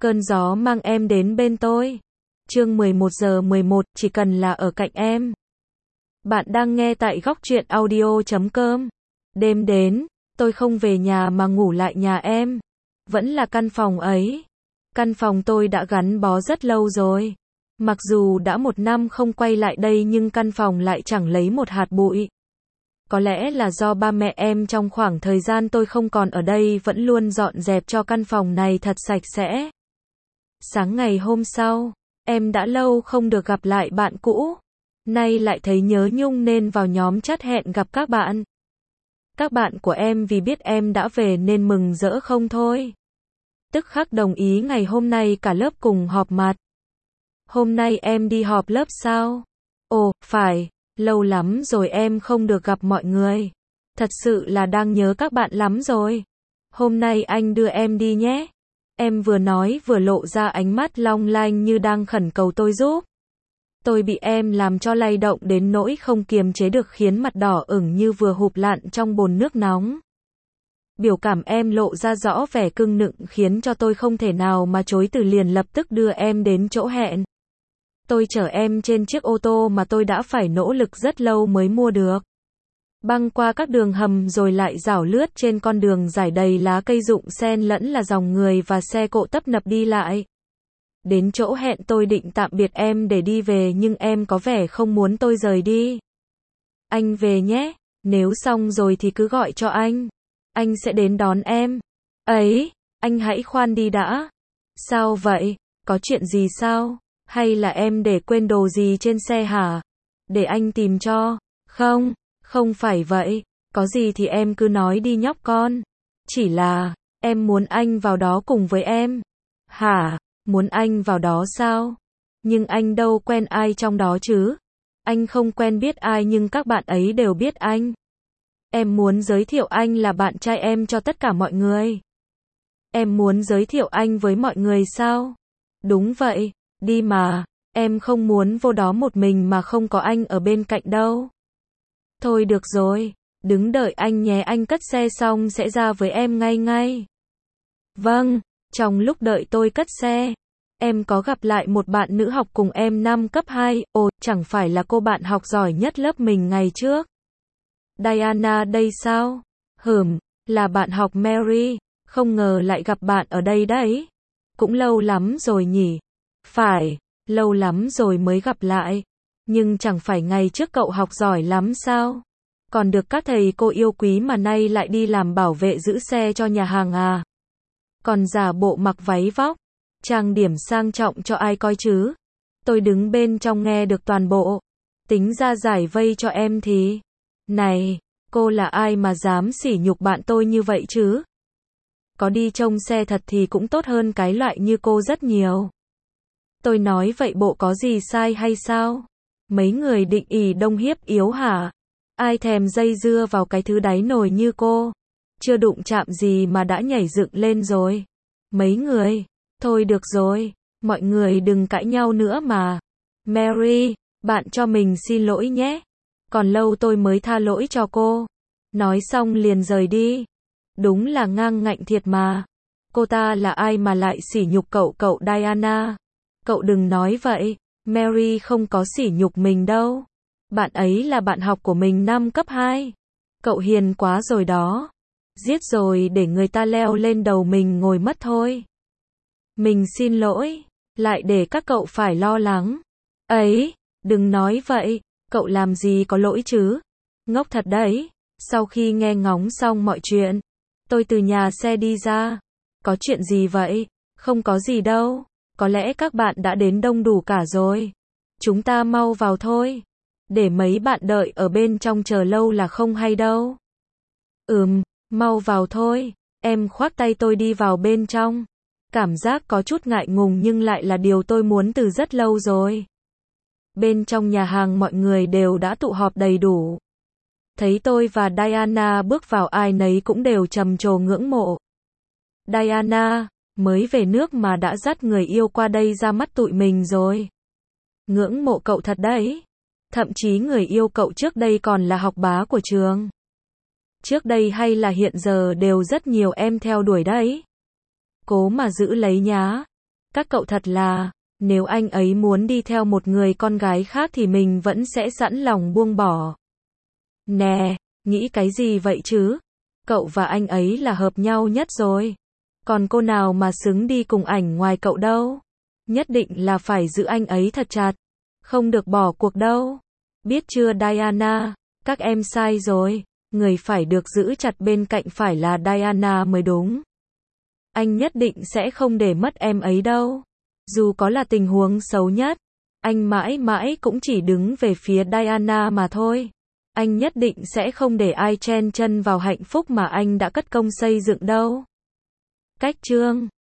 Cơn gió mang em đến bên tôi. Chương 11:11, chỉ cần là ở cạnh em. Bạn đang nghe tại góc truyện audio.com. Đêm đến, tôi không về nhà mà ngủ lại nhà em. Vẫn là căn phòng ấy. Căn phòng tôi đã gắn bó rất lâu rồi. Mặc dù đã 1 năm không quay lại đây nhưng căn phòng lại chẳng lấy một hạt bụi. Có lẽ là do ba mẹ em trong khoảng thời gian tôi không còn ở đây vẫn luôn dọn dẹp cho căn phòng này thật sạch sẽ. Sáng ngày hôm sau, em đã lâu không được gặp lại bạn cũ. Nay lại thấy nhớ nhung nên vào nhóm chat hẹn gặp các bạn. Các bạn của em vì biết em đã về nên mừng rỡ không thôi. Tức khắc đồng ý ngày hôm nay cả lớp cùng họp mặt. Hôm nay em đi họp lớp sao? Ồ, phải, lâu lắm rồi em không được gặp mọi người. Thật sự là đang nhớ các bạn lắm rồi. Hôm nay anh đưa em đi nhé. Em vừa nói vừa lộ ra ánh mắt long lanh như đang khẩn cầu tôi giúp. Tôi bị em làm cho lay động đến nỗi không kiềm chế được khiến mặt đỏ ửng như vừa hụp lặn trong bồn nước nóng. Biểu cảm em lộ ra rõ vẻ cưng nựng khiến cho tôi không thể nào mà chối từ liền lập tức đưa em đến chỗ hẹn. Tôi chở em trên chiếc ô tô mà tôi đã phải nỗ lực rất lâu mới mua được. Băng qua các đường hầm rồi lại rảo lướt trên con đường trải đầy lá cây rụng xen lẫn là dòng người và xe cộ tấp nập đi lại. Đến chỗ hẹn tôi định tạm biệt em để đi về nhưng em có vẻ không muốn tôi rời đi. Anh về nhé, nếu xong rồi thì cứ gọi cho anh. Anh sẽ đến đón em. Ấy, anh hãy khoan đi đã. Sao vậy? Có chuyện gì sao? Hay là em để quên đồ gì trên xe hả? Để anh tìm cho. Không, không phải vậy. Có gì thì em cứ nói đi nhóc con. Chỉ là, em muốn anh vào đó cùng với em. Hả? Muốn anh vào đó sao? Nhưng anh đâu quen ai trong đó chứ? Anh không quen biết ai nhưng các bạn ấy đều biết anh. Em muốn giới thiệu anh là bạn trai em cho tất cả mọi người. Em muốn giới thiệu anh với mọi người sao? Đúng vậy, đi mà, em không muốn vô đó một mình mà không có anh ở bên cạnh đâu. Thôi được rồi, đứng đợi anh nhé, anh cất xe xong sẽ ra với em ngay ngay. Vâng, trong lúc đợi tôi cất xe, em có gặp lại một bạn nữ học cùng em năm cấp 2, ồ, chẳng phải là cô bạn học giỏi nhất lớp mình ngày trước. Diana đây sao? Là bạn học Mary, không ngờ lại gặp bạn ở đây đấy. Cũng lâu lắm rồi nhỉ? Phải, lâu lắm rồi mới gặp lại. Nhưng chẳng phải ngày trước cậu học giỏi lắm sao? Còn được các thầy cô yêu quý mà nay lại đi làm bảo vệ giữ xe cho nhà hàng à? Còn giả bộ mặc váy vóc, trang điểm sang trọng cho ai coi chứ? Tôi đứng bên trong nghe được toàn bộ. Tính ra giải vây cho em thì... Này, cô là ai mà dám sỉ nhục bạn tôi như vậy chứ? Có đi trông xe thật thì cũng tốt hơn cái loại như cô rất nhiều. Tôi nói vậy bộ có gì sai hay sao? Mấy người định ỷ đông hiếp yếu hả? Ai thèm dây dưa vào cái thứ đáy nồi như cô? Chưa đụng chạm gì mà đã nhảy dựng lên rồi. Mấy người, thôi được rồi, mọi người đừng cãi nhau nữa mà. Mary, bạn cho mình xin lỗi nhé. Còn lâu tôi mới tha lỗi cho cô. Nói xong liền rời đi. Đúng là ngang ngạnh thiệt mà. Cô ta là ai mà lại sỉ nhục cậu Diana? Cậu đừng nói vậy, Mary không có sỉ nhục mình đâu. Bạn ấy là bạn học của mình năm cấp 2. Cậu hiền quá rồi đó. Giết rồi để người ta leo lên đầu mình ngồi mất thôi. Mình xin lỗi, lại để các cậu phải lo lắng. Ấy, đừng nói vậy, cậu làm gì có lỗi chứ? Ngốc thật đấy. Sau khi nghe ngóng xong mọi chuyện, tôi từ nhà xe đi ra. Có chuyện gì vậy? Không có gì đâu. Có lẽ các bạn đã đến đông đủ cả rồi. Chúng ta mau vào thôi. Để mấy bạn đợi ở bên trong chờ lâu là không hay đâu. Mau vào thôi. Em khoác tay tôi đi vào bên trong. Cảm giác có chút ngại ngùng nhưng lại là điều tôi muốn từ rất lâu rồi. Bên trong nhà hàng mọi người đều đã tụ họp đầy đủ. Thấy tôi và Diana bước vào ai nấy cũng đều trầm trồ ngưỡng mộ. Diana, mới về nước mà đã dắt người yêu qua đây ra mắt tụi mình rồi. Ngưỡng mộ cậu thật đấy. Thậm chí người yêu cậu trước đây còn là học bá của trường. Trước đây hay là hiện giờ đều rất nhiều em theo đuổi đấy. Cố mà giữ lấy nhá. Các cậu thật là, nếu anh ấy muốn đi theo một người con gái khác thì mình vẫn sẽ sẵn lòng buông bỏ. Nè, nghĩ cái gì vậy chứ? Cậu và anh ấy là hợp nhau nhất rồi. Còn cô nào mà xứng đi cùng ảnh ngoài cậu đâu. Nhất định là phải giữ anh ấy thật chặt. Không được bỏ cuộc đâu. Biết chưa Diana, các em sai rồi. Người phải được giữ chặt bên cạnh phải là Diana mới đúng. Anh nhất định sẽ không để mất em ấy đâu. Dù có là tình huống xấu nhất, anh mãi mãi cũng chỉ đứng về phía Diana mà thôi. Anh nhất định sẽ không để ai chen chân vào hạnh phúc mà anh đã cất công xây dựng đâu. Cách chương